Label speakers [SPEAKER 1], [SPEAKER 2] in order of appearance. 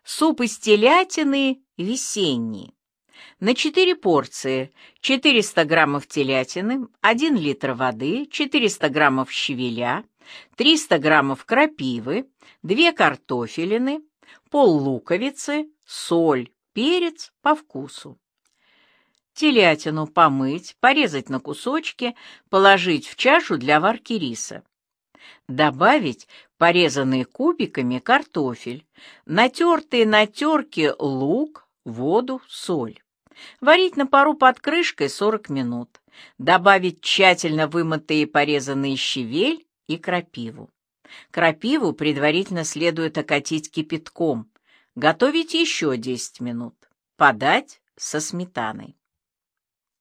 [SPEAKER 1] Суп из телятины весенний. На 4 порции: 400 граммов телятины, 1 литр воды, 400 граммов щавеля, 300 граммов крапивы, 2 картофелины, пол-луковицы, соль, перец по вкусу. Телятину помыть, порезать на кусочки, положить в чашу для варки риса. Добавить порезанный кубиками картофель, натертый на терке лук, воду, соль. Варить на пару под крышкой 40 минут. Добавить тщательно вымытые и порезанные щавель и крапиву. Крапиву предварительно следует окатить кипятком. Готовить еще 10 минут. Подать со сметаной.